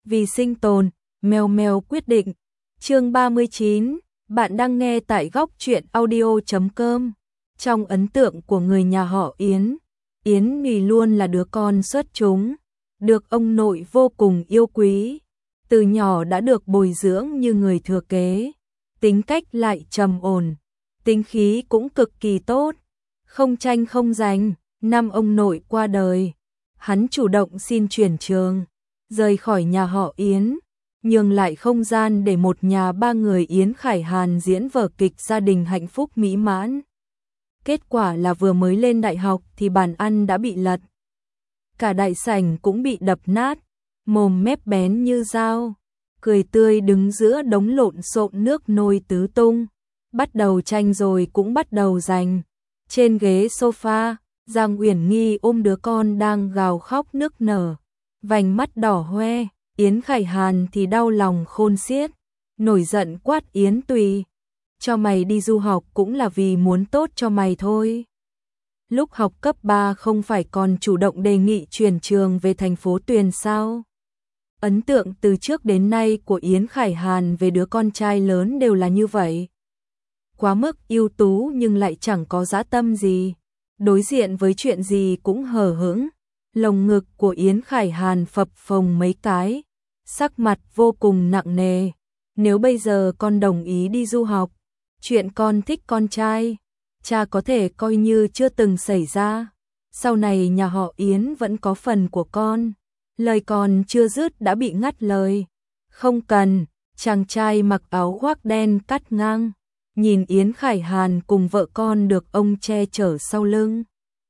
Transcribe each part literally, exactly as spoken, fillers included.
Vì sinh tồn, mèo mèo quyết định. Chương ba mươi chín, bạn đang nghe tại góc truyện audio chấm com. Trong ấn tượng của người nhà họ Yến, Yến Nghi luôn là đứa con xuất chúng, được ông nội vô cùng yêu quý. Từ nhỏ đã được bồi dưỡng như người thừa kế, tính cách lại trầm ổn, tính khí cũng cực kỳ tốt, không tranh không giành. Năm ông nội qua đời, hắn chủ động xin chuyển trường, rời khỏi nhà họ Yến, nhường lại không gian để một nhà ba người Yến Khải Hàn diễn vở kịch gia đình hạnh phúc mỹ mãn. Kết quả là vừa mới lên đại học thì bàn ăn đã bị lật. Cả đại sảnh cũng bị đập nát, mồm mép bén như dao, cười tươi đứng giữa đống lộn xộn nước nôi tứ tung. Bắt đầu tranh rồi cũng bắt đầu giành. Trên ghế sofa, Giang Uyển Nghi ôm đứa con đang gào khóc nức nở, vành mắt đỏ hoe. Yến Khải Hàn thì đau lòng khôn xiết, nổi giận quát Yến Tùy, cho mày đi du học cũng là vì muốn tốt cho mày thôi. Lúc học cấp ba không phải còn chủ động đề nghị chuyển trường về thành phố Tuyền sao? Ấn tượng từ trước đến nay của Yến Khải Hàn về đứa con trai lớn đều là như vậy. Quá mức ưu tú nhưng lại chẳng có dã tâm gì, đối diện với chuyện gì cũng hờ hững. Lồng ngực của Yến Khải Hàn phập phồng mấy cái, sắc mặt vô cùng nặng nề. Nếu bây giờ con đồng ý đi du học, chuyện con thích con trai, cha có thể coi như chưa từng xảy ra. Sau này nhà họ Yến vẫn có phần của con. Lời còn chưa dứt đã bị ngắt lời. Không cần. Chàng trai mặc áo khoác đen cắt ngang, nhìn Yến Khải Hàn cùng vợ con được ông che chở sau lưng.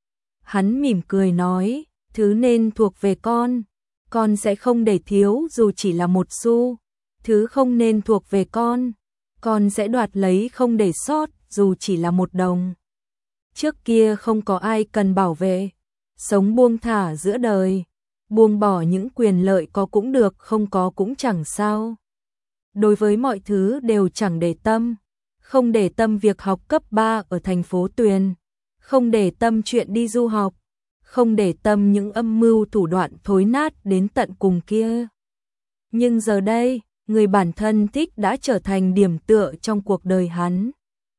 Hắn mỉm cười nói, thứ nên thuộc về con, con sẽ không để thiếu dù chỉ là một xu. Thứ không nên thuộc về con, con sẽ đoạt lấy không để sót dù chỉ là một đồng. Trước kia không có ai cần bảo vệ, sống buông thả giữa đời, buông bỏ những quyền lợi có cũng được không có cũng chẳng sao. Đối với mọi thứ đều chẳng để tâm, không để tâm việc học cấp ba ở thành phố Tuyền, không để tâm chuyện đi du học, không để tâm những âm mưu thủ đoạn thối nát đến tận cùng kia. Nhưng giờ đây, người bản thân thích đã trở thành điểm tựa trong cuộc đời hắn.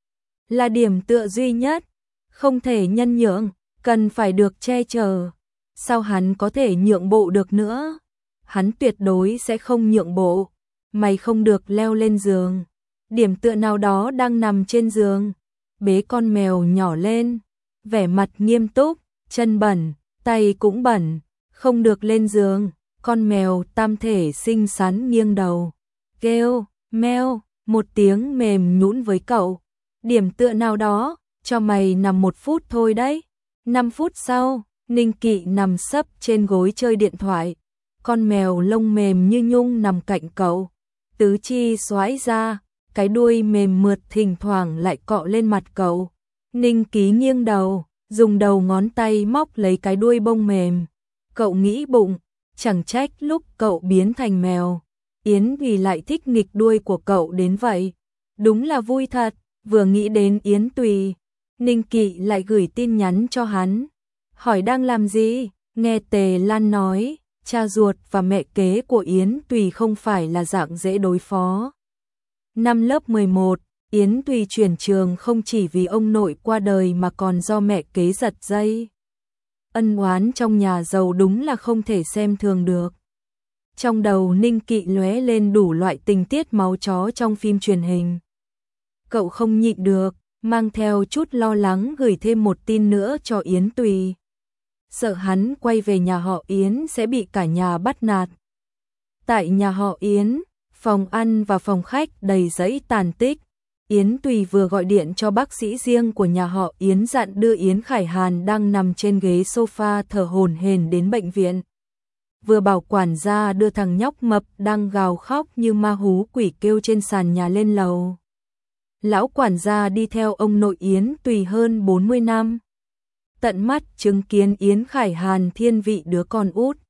Là điểm tựa duy nhất, không thể nhân nhượng, cần phải được che chở. Sao hắn có thể nhượng bộ được nữa? Hắn tuyệt đối sẽ không nhượng bộ. Mày không được leo lên giường. Điểm tựa nào đó đang nằm trên giường, bế con mèo nhỏ lên, vẻ mặt nghiêm túc, chân bẩn, tay cũng bẩn, không được lên giường. Con mèo tam thể xinh xắn nghiêng đầu, kêu, meo, một tiếng mềm nhũn với cậu. Điểm tựa nào đó, cho mày nằm một phút thôi đấy. Năm phút sau, Ninh Kỵ nằm sấp trên gối chơi điện thoại. Con mèo lông mềm như nhung nằm cạnh cậu, tứ chi xoái ra, cái đuôi mềm mượt thỉnh thoảng lại cọ lên mặt cậu. Ninh Ký nghiêng đầu, dùng đầu ngón tay móc lấy cái đuôi bông mềm. Cậu nghĩ bụng, chẳng trách lúc cậu biến thành mèo, Yến vì lại thích nghịch đuôi của cậu đến vậy. Đúng là vui thật. Vừa nghĩ đến Yến Tùy, Ninh Kỵ lại gửi tin nhắn cho hắn, hỏi đang làm gì. Nghe Tề Lan nói, cha ruột và mẹ kế của Yến Tùy không phải là dạng dễ đối phó. Năm lớp mười một, Yến Tùy chuyển trường không chỉ vì ông nội qua đời mà còn do mẹ kế giật dây. Ân oán trong nhà giàu đúng là không thể xem thường được. Trong đầu Ninh Kỵ lóe lên đủ loại tình tiết máu chó trong phim truyền hình. Cậu không nhịn được, mang theo chút lo lắng gửi thêm một tin nữa cho Yến Tùy. Sợ hắn quay về nhà họ Yến sẽ bị cả nhà bắt nạt. Tại nhà họ Yến, phòng ăn và phòng khách đầy giấy tàn tích. Yến Tùy vừa gọi điện cho bác sĩ riêng của nhà họ Yến dặn đưa Yến Khải Hàn đang nằm trên ghế sofa thở hổn hển đến bệnh viện. Vừa bảo quản gia đưa thằng nhóc mập đang gào khóc như ma hú quỷ kêu trên sàn nhà lên lầu. Lão quản gia đi theo ông nội Yến Tùy hơn bốn mươi năm. Tận mắt chứng kiến Yến Khải Hàn thiên vị đứa con út.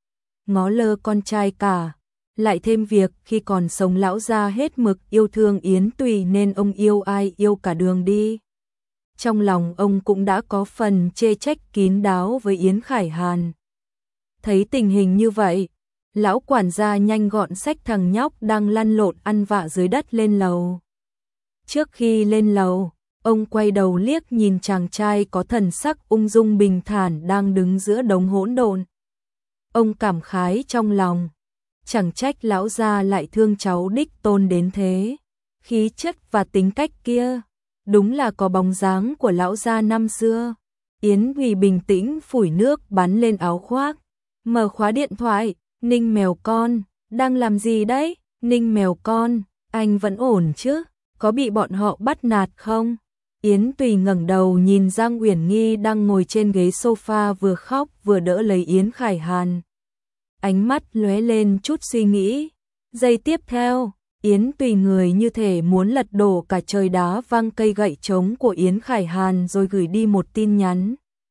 Ngó lơ con trai cả. Lại thêm việc khi còn sống lão gia hết mực yêu thương Yến Tùy nên ông yêu ai yêu cả đường đi. Trong lòng ông cũng đã có phần chê trách kín đáo với Yến Khải Hàn. Thấy tình hình như vậy, Lão quản gia nhanh gọn xách thằng nhóc đang lăn lộn ăn vạ dưới đất lên lầu. Trước khi lên lầu, ông quay đầu liếc nhìn chàng trai có thần sắc ung dung bình thản đang đứng giữa đống hỗn độn. Ông cảm khái trong lòng, chẳng trách lão gia lại thương cháu đích tôn đến thế. Khí chất và tính cách kia, đúng là có bóng dáng của lão gia năm xưa. Yến Thùy bình tĩnh phủi nước bắn lên áo khoác, mở khóa điện thoại. Ninh mèo con, đang làm gì đấy? Ninh mèo con, anh vẫn ổn chứ? Có bị bọn họ bắt nạt không? Yến Tùy ngẩng đầu nhìn Giang Uyển Nghi đang ngồi trên ghế sofa vừa khóc vừa đỡ lấy Yến Khải Hàn. Ánh mắt lóe lên chút suy nghĩ. Giây tiếp theo, Yến Tùy người như thể muốn lật đổ cả trời đá văng cây gậy trống của Yến Khải Hàn rồi gửi đi một tin nhắn.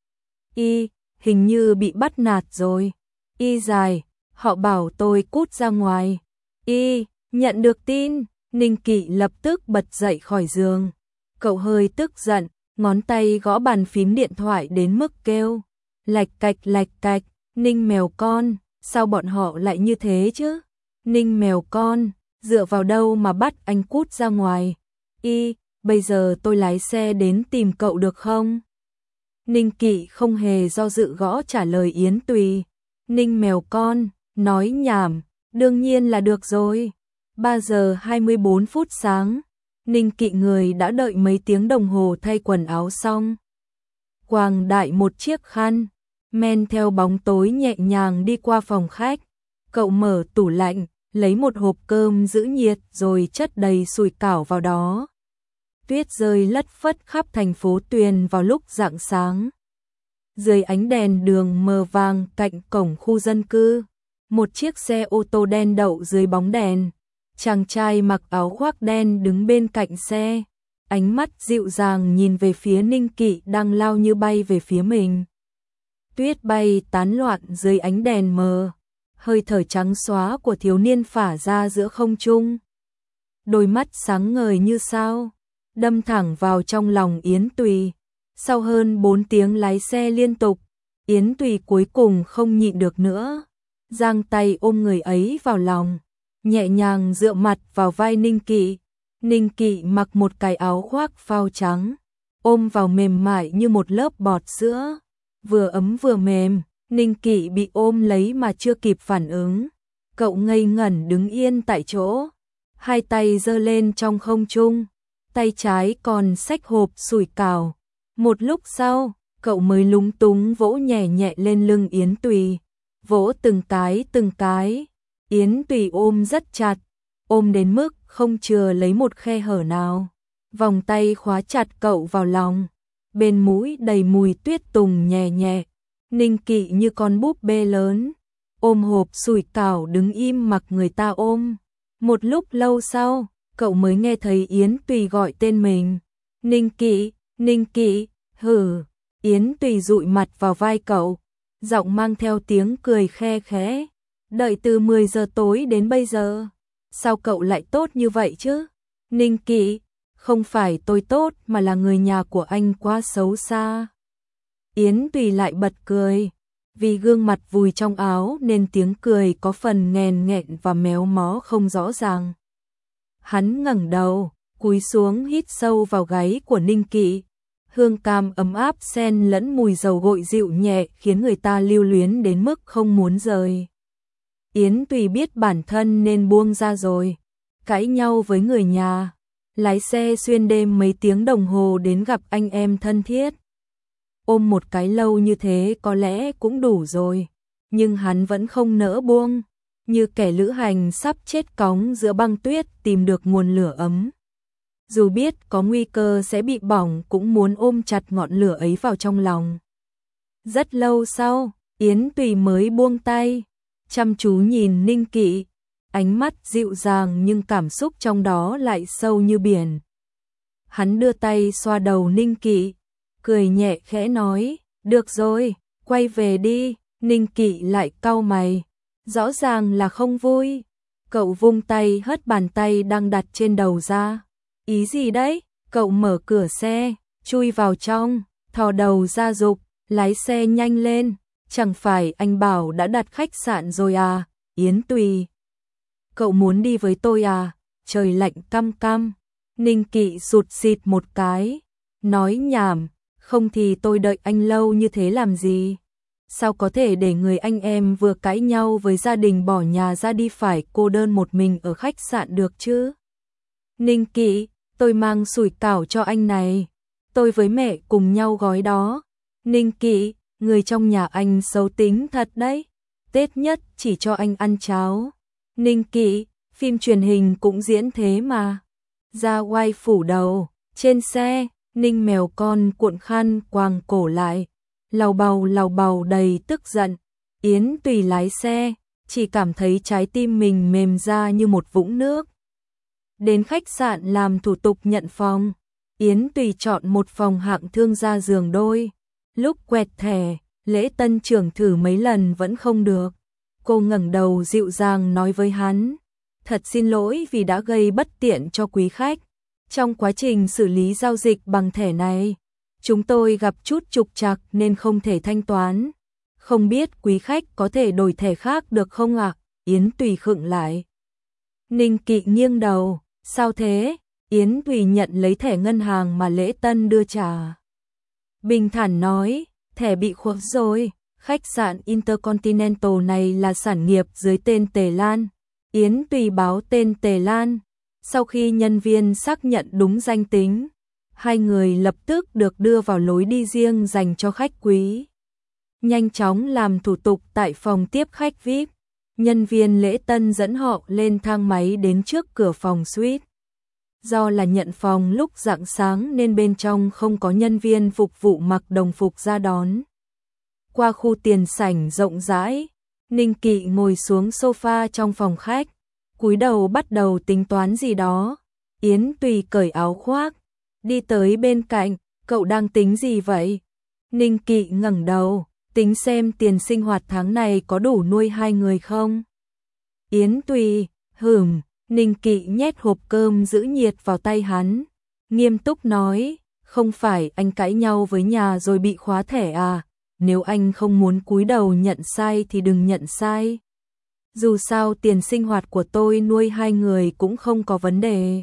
Y, hình như bị bắt nạt rồi. Y dài, họ bảo tôi cút ra ngoài. Y, nhận được tin, Ninh Kỵ lập tức bật dậy khỏi giường. Cậu hơi tức giận, ngón tay gõ bàn phím điện thoại đến mức kêu. Lạch cạch lạch cạch, Ninh mèo con, sao bọn họ lại như thế chứ? Ninh mèo con, dựa vào đâu mà bắt anh cút ra ngoài? Y, bây giờ tôi lái xe đến tìm cậu được không? Ninh Kỵ không hề do dự gõ trả lời Yến Tùy. Ninh mèo con, nói nhảm, đương nhiên là được rồi. ba giờ hai mươi bốn phút sáng, Ninh Kỵ người đã đợi mấy tiếng đồng hồ thay quần áo xong. Quàng đại một chiếc khăn, men theo bóng tối nhẹ nhàng đi qua phòng khách. Cậu mở tủ lạnh, lấy một hộp cơm giữ nhiệt rồi chất đầy sủi cảo vào đó. Tuyết rơi lất phất khắp thành phố Tuyền vào lúc rạng sáng. Dưới ánh đèn đường mờ vàng cạnh cổng khu dân cư, một chiếc xe ô tô đen đậu dưới bóng đèn. Chàng trai mặc áo khoác đen đứng bên cạnh xe, ánh mắt dịu dàng nhìn về phía Ninh Kỵ đang lao như bay về phía mình. Tuyết bay tán loạn dưới ánh đèn mờ, hơi thở trắng xóa của thiếu niên phả ra giữa không trung. Đôi mắt sáng ngời như sao, đâm thẳng vào trong lòng Yến Tùy. Sau hơn bốn tiếng lái xe liên tục, Yến Tùy cuối cùng không nhịn được nữa, giang tay ôm người ấy vào lòng, nhẹ nhàng dựa mặt vào vai Ninh Kỵ. Ninh Kỵ mặc một cái áo khoác phao trắng, ôm vào mềm mại như một lớp bọt sữa, vừa ấm vừa mềm. Ninh Kỵ bị ôm lấy mà chưa kịp phản ứng, cậu ngây ngẩn đứng yên tại chỗ, hai tay giơ lên trong không trung, tay trái còn xách hộp sủi cảo. Một lúc sau, cậu mới lúng túng vỗ nhẹ nhẹ lên lưng Yến Tùy, vỗ từng cái từng cái. Yến Tùy ôm rất chặt, ôm đến mức không chừa lấy một khe hở nào. Vòng tay khóa chặt cậu vào lòng, bên mũi đầy mùi tuyết tùng nhẹ nhẹ. Ninh Kỵ như con búp bê lớn, ôm hộp sủi cảo đứng im mặc người ta ôm. Một lúc lâu sau, cậu mới nghe thấy Yến Tùy gọi tên mình. Ninh Kỵ, Ninh Kỵ, hừ. Yến Tùy dụi mặt vào vai cậu, giọng mang theo tiếng cười khe khẽ. Đợi từ mười giờ tối đến bây giờ, sao cậu lại tốt như vậy chứ? Ninh Kỵ, không phải tôi tốt mà là người nhà của anh quá xấu xa. Yến Tùy lại bật cười, vì gương mặt vùi trong áo nên tiếng cười có phần nghèn nghẹn và méo mó không rõ ràng. Hắn ngẩng đầu, cúi xuống hít sâu vào gáy của Ninh Kỵ. Hương cam ấm áp xen lẫn mùi dầu gội dịu nhẹ khiến người ta lưu luyến đến mức không muốn rời. Yến Tùy biết bản thân nên buông ra rồi, cãi nhau với người nhà, lái xe xuyên đêm mấy tiếng đồng hồ đến gặp anh em thân thiết. Ôm một cái lâu như thế có lẽ cũng đủ rồi, nhưng hắn vẫn không nỡ buông, như kẻ lữ hành sắp chết cóng giữa băng tuyết tìm được nguồn lửa ấm. Dù biết có nguy cơ sẽ bị bỏng cũng muốn ôm chặt ngọn lửa ấy vào trong lòng. Rất lâu sau, Yến Tùy mới buông tay, chăm chú nhìn Ninh Kỵ, ánh mắt dịu dàng nhưng cảm xúc trong đó lại sâu như biển. Hắn đưa tay xoa đầu Ninh Kỵ, cười nhẹ khẽ nói, được rồi, quay về đi. Ninh Kỵ lại cau mày, rõ ràng là không vui. Cậu vung tay hất bàn tay đang đặt trên đầu ra. Ý gì đấy? Cậu mở cửa xe, chui vào trong, thò đầu ra giục, lái xe nhanh lên. Chẳng phải anh bảo đã đặt khách sạn rồi à? Yến Tùy. Cậu muốn đi với tôi à? Trời lạnh căm căm. Ninh Kỵ sụt sịt một cái. Nói nhảm, không thì tôi đợi anh lâu như thế làm gì? Sao có thể để người anh em vừa cãi nhau với gia đình bỏ nhà ra đi phải cô đơn một mình ở khách sạn được chứ? Ninh Kỵ, tôi mang sủi cảo cho anh này. Tôi với mẹ cùng nhau gói đó. Ninh Kỵ, người trong nhà anh xấu tính thật đấy. Tết nhất chỉ cho anh ăn cháo. Ninh Kỵ, phim truyền hình cũng diễn thế mà. Ra oai phủ đầu. Trên xe, Ninh mèo con cuộn khăn quàng cổ lại. Lầu bầu lầu bầu đầy tức giận. Yến Tùy lái xe, chỉ cảm thấy trái tim mình mềm ra như một vũng nước. Đến khách sạn làm thủ tục nhận phòng. Yến Tùy chọn một phòng hạng thương gia giường đôi. Lúc quẹt thẻ, Lễ Tân trưởng thử mấy lần vẫn không được. Cô ngẩng đầu dịu dàng nói với hắn, thật xin lỗi vì đã gây bất tiện cho quý khách. Trong quá trình xử lý giao dịch bằng thẻ này, chúng tôi gặp chút trục trặc nên không thể thanh toán. Không biết quý khách có thể đổi thẻ khác được không ạ? Yến Tùy khựng lại. Ninh Kỵ nghiêng đầu, sao thế? Yến Tùy nhận lấy thẻ ngân hàng mà Lễ Tân đưa trả. Bình thản nói, thẻ bị khuất rồi. Khách sạn Intercontinental này là sản nghiệp dưới tên Tề Lan. Yến Tùy báo tên Tề Lan. Sau khi nhân viên xác nhận đúng danh tính, hai người lập tức được đưa vào lối đi riêng dành cho khách quý. Nhanh chóng làm thủ tục tại phòng tiếp khách vi ai pi. Nhân viên Lễ Tân dẫn họ lên thang máy đến trước cửa phòng suite. Do là nhận phòng lúc rạng sáng nên bên trong không có nhân viên phục vụ mặc đồng phục ra đón. Qua khu tiền sảnh rộng rãi, Ninh Kỵ ngồi xuống sofa trong phòng khách, cúi đầu bắt đầu tính toán gì đó. Yến Tùy cởi áo khoác, đi tới bên cạnh, cậu đang tính gì vậy? Ninh Kỵ ngẩng đầu, tính xem tiền sinh hoạt tháng này có đủ nuôi hai người không? Yến Tùy, hửm, Ninh Kỵ nhét hộp cơm giữ nhiệt vào tay hắn, nghiêm túc nói, không phải anh cãi nhau với nhà rồi bị khóa thẻ à? Nếu anh không muốn cúi đầu nhận sai thì đừng nhận sai. Dù sao tiền sinh hoạt của tôi nuôi hai người cũng không có vấn đề.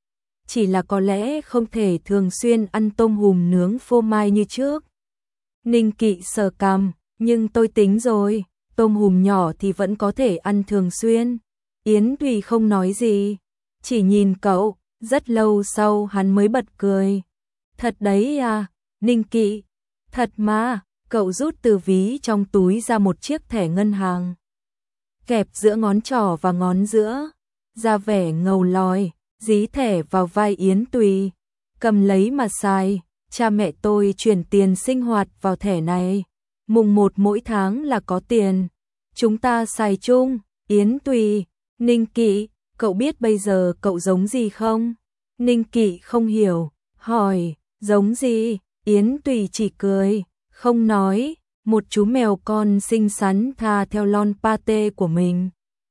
Chỉ là có lẽ không thể thường xuyên ăn tôm hùm nướng phô mai như trước. Ninh Kỵ sờ cằm, nhưng tôi tính rồi, tôm hùm nhỏ thì vẫn có thể ăn thường xuyên. Yến Tùy không nói gì, chỉ nhìn cậu, rất lâu sau hắn mới bật cười. Thật đấy à, Ninh Kỵ, thật mà. Cậu rút từ ví trong túi ra một chiếc thẻ ngân hàng, kẹp giữa ngón trỏ và ngón giữa, ra vẻ ngầu lòi, dí thẻ vào vai Yến Tùy, cầm lấy mà xài. Cha mẹ tôi chuyển tiền sinh hoạt vào thẻ này, mùng một mỗi tháng là có tiền, chúng ta xài chung. Yến Tùy, Ninh Kỵ, cậu biết bây giờ cậu giống gì không? Ninh Kỵ không hiểu, hỏi, giống gì? Yến Tùy chỉ cười, không nói, một chú mèo con xinh xắn tha theo lon pate của mình,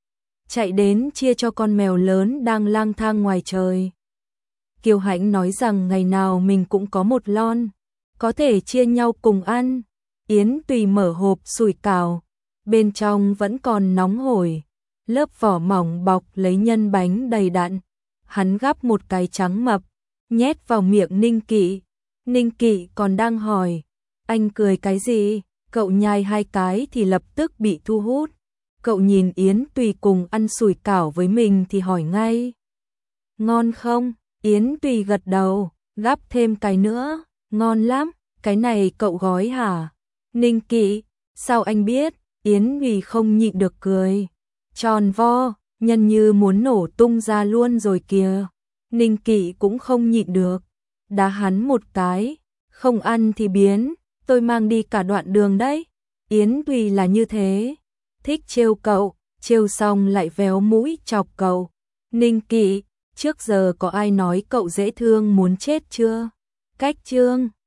chạy đến chia cho con mèo lớn đang lang thang ngoài trời. Kiều Hãnh nói rằng ngày nào mình cũng có một lon, có thể chia nhau cùng ăn. Yến Tùy mở hộp sủi cảo, bên trong vẫn còn nóng hổi, lớp vỏ mỏng bọc lấy nhân bánh đầy đặn. Hắn gắp một cái trắng mập, nhét vào miệng Ninh Kỵ. Ninh Kỵ còn đang hỏi, anh cười cái gì? Cậu nhai hai cái thì lập tức bị thu hút. Cậu nhìn Yến Tùy cùng ăn sủi cảo với mình thì hỏi ngay, ngon không? Yến Tùy gật đầu, gắp thêm cái nữa, ngon lắm, cái này cậu gói hả? Ninh Kỵ, sao anh biết? Yến Tùy không nhịn được cười, tròn vo, nhân như muốn nổ tung ra luôn rồi kìa. Ninh Kỵ cũng không nhịn được, đá hắn một cái, không ăn thì biến, tôi mang đi cả đoạn đường đấy. Yến Tùy là như thế, thích trêu cậu, trêu xong lại véo mũi chọc cậu. Ninh Kỵ, trước giờ có ai nói cậu dễ thương muốn chết chưa? Cách chương